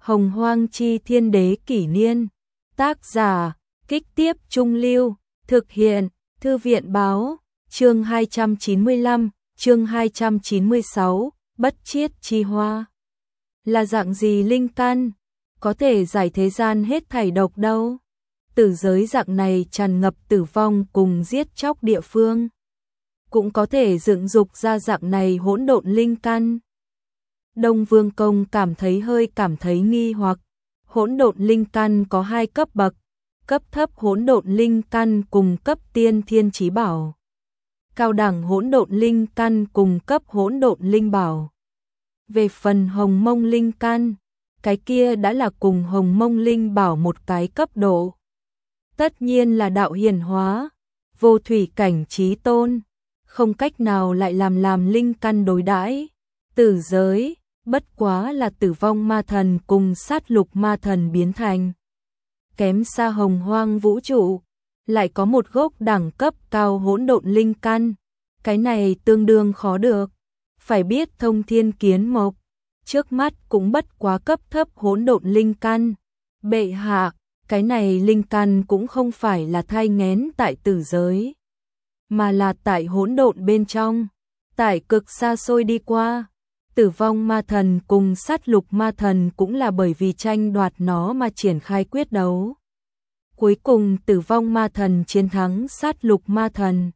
Hồng Hoang Chi Thiên Đế Kỷ Niên. Tác giả, Kích Tiếp Trung Lưu. Thực hiện, Thư viện Báo. Chương 295, chương 296, Bất Chiết Chi Hoa. Là dạng gì linh căn? Có thể giải thế gian hết thảy độc đâu. Tử giới dạng này tràn ngập tử vong cùng giết chóc địa phương. Cũng có thể dựng dục ra dạng này hỗn độn linh căn. Đông Vương Công cảm thấy nghi hoặc. Hỗn độn linh căn có 2 cấp bậc, cấp thấp hỗn độn linh căn cùng cấp tiên thiên chí bảo. Cao đẳng hỗn độn linh căn cùng cấp hỗn độn linh bảo. Về phần hồng mông linh căn, cái kia đã là cùng hồng mông linh bảo một cái cấp độ. Tất nhiên là đạo hiển hóa, vô thủy cảnh chí tôn, không cách nào lại làm linh căn đối đãi. Tử giới, bất quá là tử vong ma thần cùng sát lục ma thần biến thành. Kém xa hồng hoang vũ trụ, lại có một gốc đẳng cấp cao hỗn độn linh căn. Cái này tương đương khó được. Phải biết thông thiên kiến mộc, trước mắt cũng bất quá cấp thấp hỗn độn linh căn. Bệ hạ, cái này linh căn cũng không phải là thai nghén tại tử giới, mà là tại hỗn độn bên trong, tại cực xa xôi đi qua. Tử vong ma thần cùng sát lục ma thần cũng là bởi vì tranh đoạt nó mà triển khai quyết đấu. Cuối cùng tử vong ma thần chiến thắng sát lục ma thần,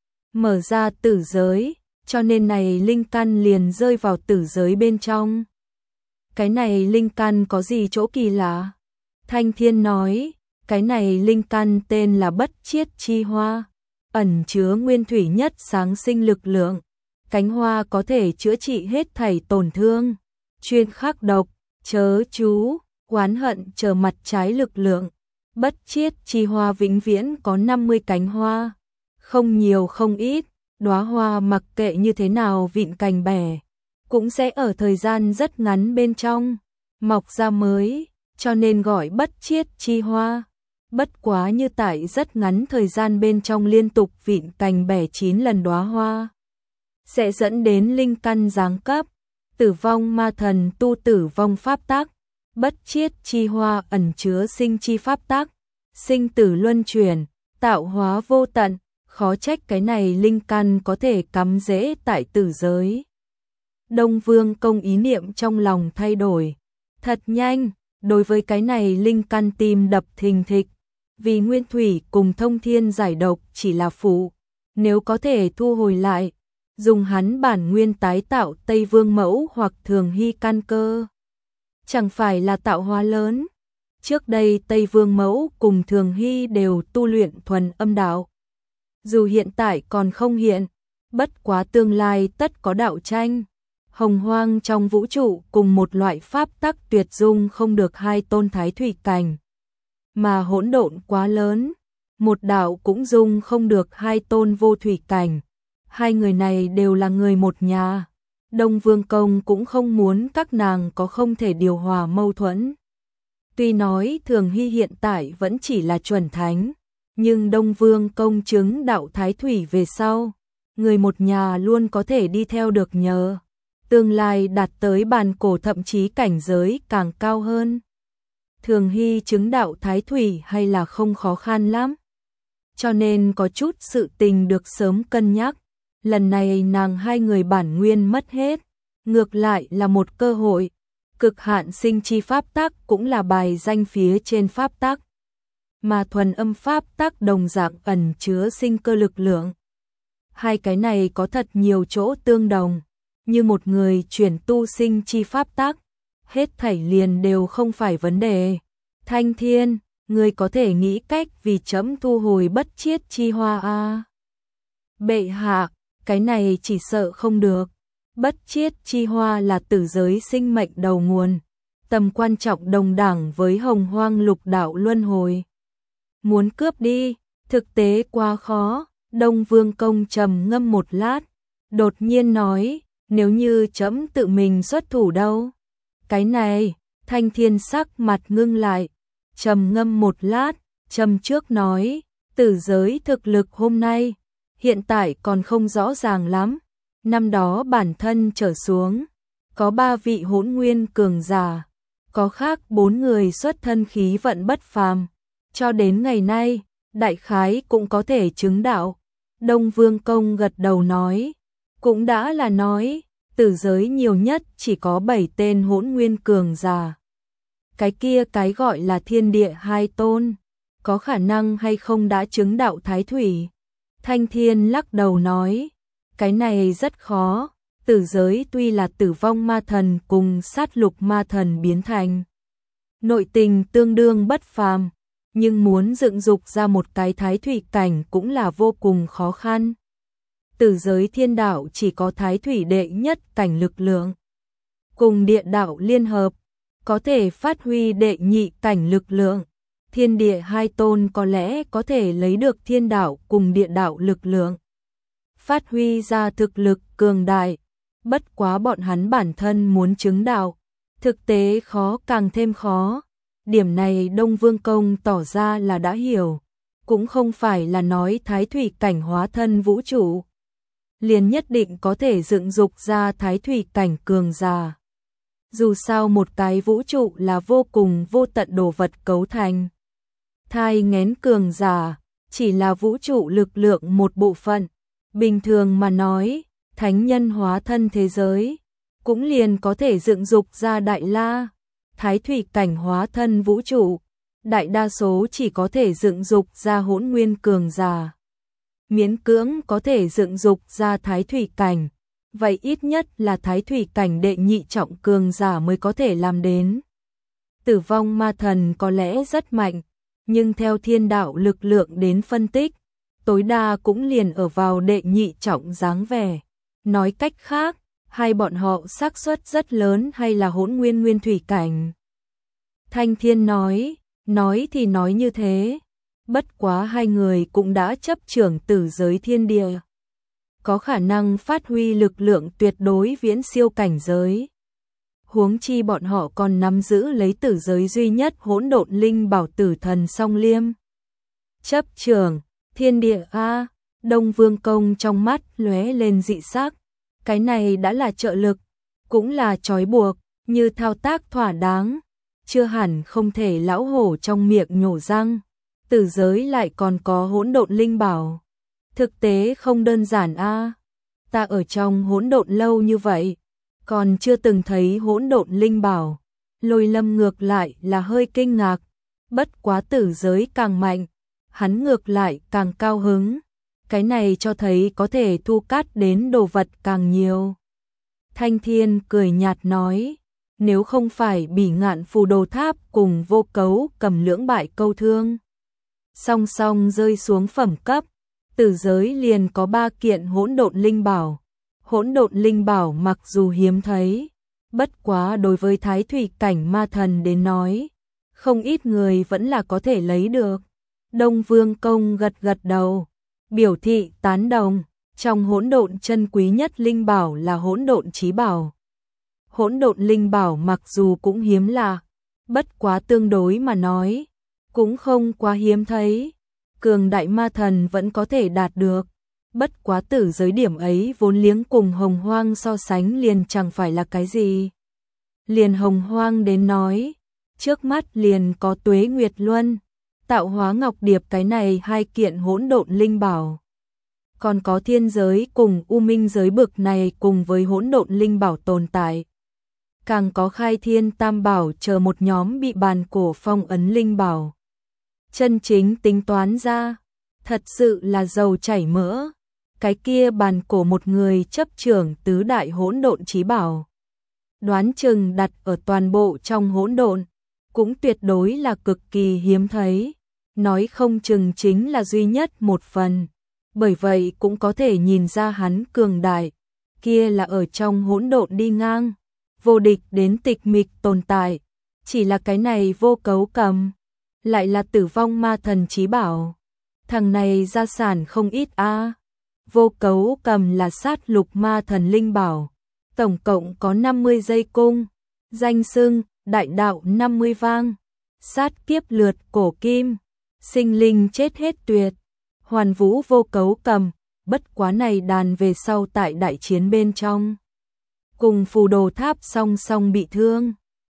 mở ra tử giới, cho nên này linh căn liền rơi vào tử giới bên trong. Cái này linh căn có gì chỗ kỳ lạ? Thanh Thiên nói, cái này linh căn tên là Bất Chiết Chi Hoa, ẩn chứa nguyên thủy nhất sáng sinh lực lượng. Cánh hoa có thể chữa trị hết thảy tổn thương, chuyên khắc độc, chớ chú, oán hận chờ mặt trái lực lượng. Bất Chiết Chi Hoa vĩnh viễn có 50 cánh hoa, không nhiều không ít, đóa hoa mặc kệ như thế nào vịn cành bẻ, cũng sẽ ở thời gian rất ngắn bên trong mọc ra mới, cho nên gọi Bất Chiết Chi Hoa. Bất quá như tại rất ngắn thời gian bên trong liên tục vịn cành bẻ 9 lần đóa hoa, sẽ dẫn đến linh căn giáng cấp. Tử vong ma thần tu tử vong pháp tắc, Bất Chiết Chi Hoa ẩn chứa sinh chi pháp tắc, sinh tử luân chuyển, tạo hóa vô tận, khó trách cái này linh căn có thể cắm rễ tại tử giới. Đông Vương Công ý niệm trong lòng thay đổi, thật nhanh, đối với cái này linh căn tim đập thình thịch, vì nguyên thủy cùng thông thiên giải độc chỉ là phụ, nếu có thể thu hồi lại, dùng hắn bản nguyên tái tạo Tây Vương Mẫu hoặc Thường Hy căn cơ, chẳng phải là tạo hóa lớn. Trước đây Tây Vương Mẫu cùng Thường Hy đều tu luyện thuần âm đạo, dù hiện tại còn không hiện, bất quá tương lai tất có đạo tranh. Hồng hoang trong vũ trụ cùng một loại pháp tắc tuyệt dung không được 2 tôn thái thủy cảnh, mà hỗn độn quá lớn, một đạo cũng dung không được 2 tôn vô thủy cảnh. 2 người này đều là người một nhà. Đông Vương Công cũng không muốn các nàng có không thể điều hòa mâu thuẫn. Tuy nói Thường Hy hiện tại vẫn chỉ là chuẩn thánh, nhưng Đông Vương Công chứng đạo thái thủy về sau, người một nhà luôn có thể đi theo được nhờ. Tương lai đạt tới bàn cổ thậm chí cảnh giới càng cao hơn. Thường Hy chứng đạo thái thủy hay là không khó khăn lắm, cho nên có chút sự tình được sớm cân nhắc. Lần này nàng 2 người bản nguyên mất hết, ngược lại là một cơ hội. Cực hạn sinh chi pháp tắc cũng là bài danh phía trên pháp tắc, mà thuần âm pháp tắc đồng dạng ẩn chứa sinh cơ lực lượng. 2 cái này có thật nhiều chỗ tương đồng, như một người chuyển tu sinh chi pháp tắc, hết thảy liền đều không phải vấn đề. Thanh Thiên, người có thể nghĩ cách vì chấm thu hồi Bất Chiết Chi Hoa a? Bệ hạ, cái này chỉ sợ không được. Bất Chiết Chi Hoa là tử giới sinh mệnh đầu nguồn, tầm quan trọng đồng đẳng với hồng hoang lục đạo luân hồi. Muốn cướp đi, thực tế quá khó. Đông Vương Công trầm ngâm một lát, đột nhiên nói, nếu như chấm tự mình xuất thủ đâu? Cái này, Thanh Thiên sắc mặt ngưng lại, trầm ngâm một lát, trầm trước nói, tử giới thực lực hôm nay, hiện tại còn không rõ ràng lắm. Năm đó bản thân trở xuống, có 3 vị hỗn nguyên cường giả, có khác 4 người xuất thân khí vận bất phàm, cho đến ngày nay, đại khái cũng có thể chứng đạo. Đông Vương Công gật đầu nói, cũng đã là nói, tử giới nhiều nhất chỉ có 7 tên hỗn nguyên cường giả. Cái kia cái gọi là thiên địa hai tôn, có khả năng hay không đã chứng đạo thái thủy? Thanh Thiên lắc đầu nói, cái này rất khó, tử giới tuy là tử vong ma thần cùng sát lục ma thần biến thành. Nội tình tương đương bất phàm, nhưng muốn dựng dục ra một cái thái thủy cảnh cũng là vô cùng khó khăn. Tử giới thiên đạo chỉ có thái thủy đệ nhất cảnh lực lượng, cùng địa đạo liên hợp, có thể phát huy đệ nhị cảnh lực lượng. Thiên địa hai tôn có lẽ có thể lấy được thiên đạo cùng địa đạo lực lượng, phát huy ra thực lực cường đại, bất quá bọn hắn bản thân muốn chứng đạo, thực tế khó càng thêm khó. Điểm này Đông Vương Công tỏ ra là đã hiểu, cũng không phải là nói thái thủy cảnh hóa thân vũ trụ liền nhất định có thể dựng dục ra thái thủy cảnh cường giả. Dù sao một cái vũ trụ là vô cùng vô tận đồ vật cấu thành. Thai nghén cường giả chỉ là vũ trụ lực lượng một bộ phận. Bình thường mà nói, thánh nhân hóa thân thế giới cũng liền có thể dựng dục ra đại la, thái thủy cảnh hóa thân vũ trụ, đại đa số chỉ có thể dựng dục ra hỗn nguyên cường giả. Miễn cưỡng có thể dựng dục ra thái thủy cảnh, vậy ít nhất là thái thủy cảnh đệ nhị trọng cường giả mới có thể làm đến. Tử vong ma thần có lẽ rất mạnh, nhưng theo thiên đạo lực lượng đến phân tích, tối đa cũng liền ở vào đệ nhị trọng dáng vẻ. Nói cách khác, hai bọn họ xác suất rất lớn hay là hỗn nguyên nguyên thủy cảnh. Thanh Thiên nói thì nói như thế, bất quá hai người cũng đã chấp trưởng tử giới thiên địa, có khả năng phát huy lực lượng tuyệt đối viễn siêu cảnh giới. Huống chi bọn họ còn nắm giữ lấy tử giới duy nhất hỗn độn linh bảo tử thần song liêm. Chấp trưởng thiên địa a, Đông Vương Công trong mắt lóe lên dị sắc, cái này đã là trợ lực, cũng là trói buộc, như thao tác thỏa đáng, chưa hẳn không thể lão hổ trong miệng nhổ răng. Tử giới lại còn có hỗn độn linh bảo, thực tế không đơn giản a. Ta ở trong hỗn độn lâu như vậy, còn chưa từng thấy hỗn độn linh bảo. Lôi Lâm ngược lại là hơi kinh ngạc, bất quá tử giới càng mạnh, hắn ngược lại càng cao hứng. Cái này cho thấy có thể thu cát đến đồ vật càng nhiều. Thanh Thiên cười nhạt nói, nếu không phải Bỉ Ngạn Phù Đồ Tháp cùng Vô Cấu Cầm lưỡng bại câu thương, song song rơi xuống phẩm cấp, tử giới liền có 3 kiện hỗn độn linh bảo. Hỗn độn linh bảo mặc dù hiếm thấy, bất quá đối với thái thủy cảnh ma thần đến nói, không ít người vẫn là có thể lấy được. Đông Vương Công gật gật đầu, biểu thị tán đồng, trong hỗn độn chân quý nhất linh bảo là hỗn độn chí bảo. Hỗn độn linh bảo mặc dù cũng hiếm lạ, bất quá tương đối mà nói, cũng không quá hiếm thấy, cường đại ma thần vẫn có thể đạt được. Bất quá tử giới điểm ấy vốn liếng cùng hồng hoang so sánh liền chẳng phải là cái gì. Liền hồng hoang đến nói, trước mắt liền có Tuế Nguyệt Luân, Tạo Hóa Ngọc Điệp cái này 2 kiện hỗn độn linh bảo. Còn có thiên giới cùng u minh giới bực này cùng với hỗn độn linh bảo tồn tại. Càng có Khai Thiên Tam Bảo chờ một nhóm bị bàn cổ phong ấn linh bảo. Chân chính tính toán ra, thật sự là dầu chảy mỡ. Cái kia bàn cổ một người chấp trưởng tứ đại hỗn độn chí bảo, đoán chừng đặt ở toàn bộ trong hỗn độn, cũng tuyệt đối là cực kỳ hiếm thấy, nói không chừng chính là duy nhất một phần. Bởi vậy cũng có thể nhìn ra hắn cường đại, kia là ở trong hỗn độn đi ngang, vô địch đến tịch mịch tồn tại. Chỉ là cái này Vô Cấu Cầm, lại là tử vong ma thần chí bảo. Thằng này gia sản không ít a. Vô Cấu Cầm là sát lục ma thần linh bảo, tổng cộng có 50 dây cung, danh xưng đại đạo 50 vang, sát kiếp lượt cổ kim, sinh linh chết hết tuyệt, hoàn vũ Vô Cấu Cầm. Bất quá này đàn về sau tại đại chiến bên trong, cùng Phù Đồ Tháp song song bị thương,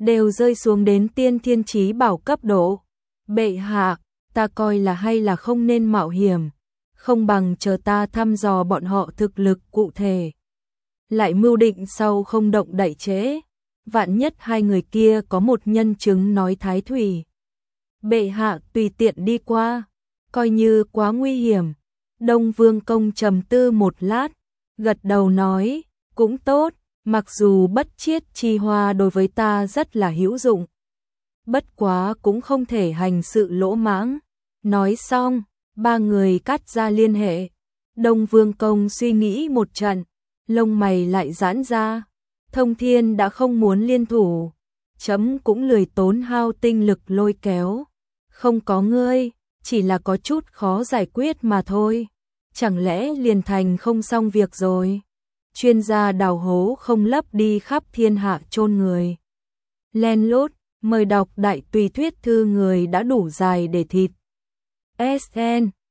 đều rơi xuống đến tiên thiên chí bảo cấp độ. Bệ hạ, ta coi là hay là không nên mạo hiểm, không bằng chờ ta thăm dò bọn họ thực lực cụ thể. Lại mưu định sau không động đậy trễ, vạn nhất hai người kia có một nhân chứng nói thái thủy. Bệ hạ tùy tiện đi qua, coi như quá nguy hiểm. Đông Vương Công trầm tư một lát, gật đầu nói, cũng tốt, mặc dù bất chiết chi hoa đối với ta rất là hữu dụng. Bất quá cũng không thể hành sự lỗ mãng. Nói xong, ba người cắt ra liên hệ. Đông Vương Công suy nghĩ một trận, lông mày lại giãn ra. Thông Thiên đã không muốn liên thủ, chấm cũng lười tốn hao tinh lực lôi kéo. Không có ngươi, chỉ là có chút khó giải quyết mà thôi. Chẳng lẽ liền thành không xong việc rồi? Chuyên gia đào hố không lấp đi khắp thiên hạ chôn người. Len lút, mời đọc đại tùy thuyết thư người đã đủ dài để thịt. SN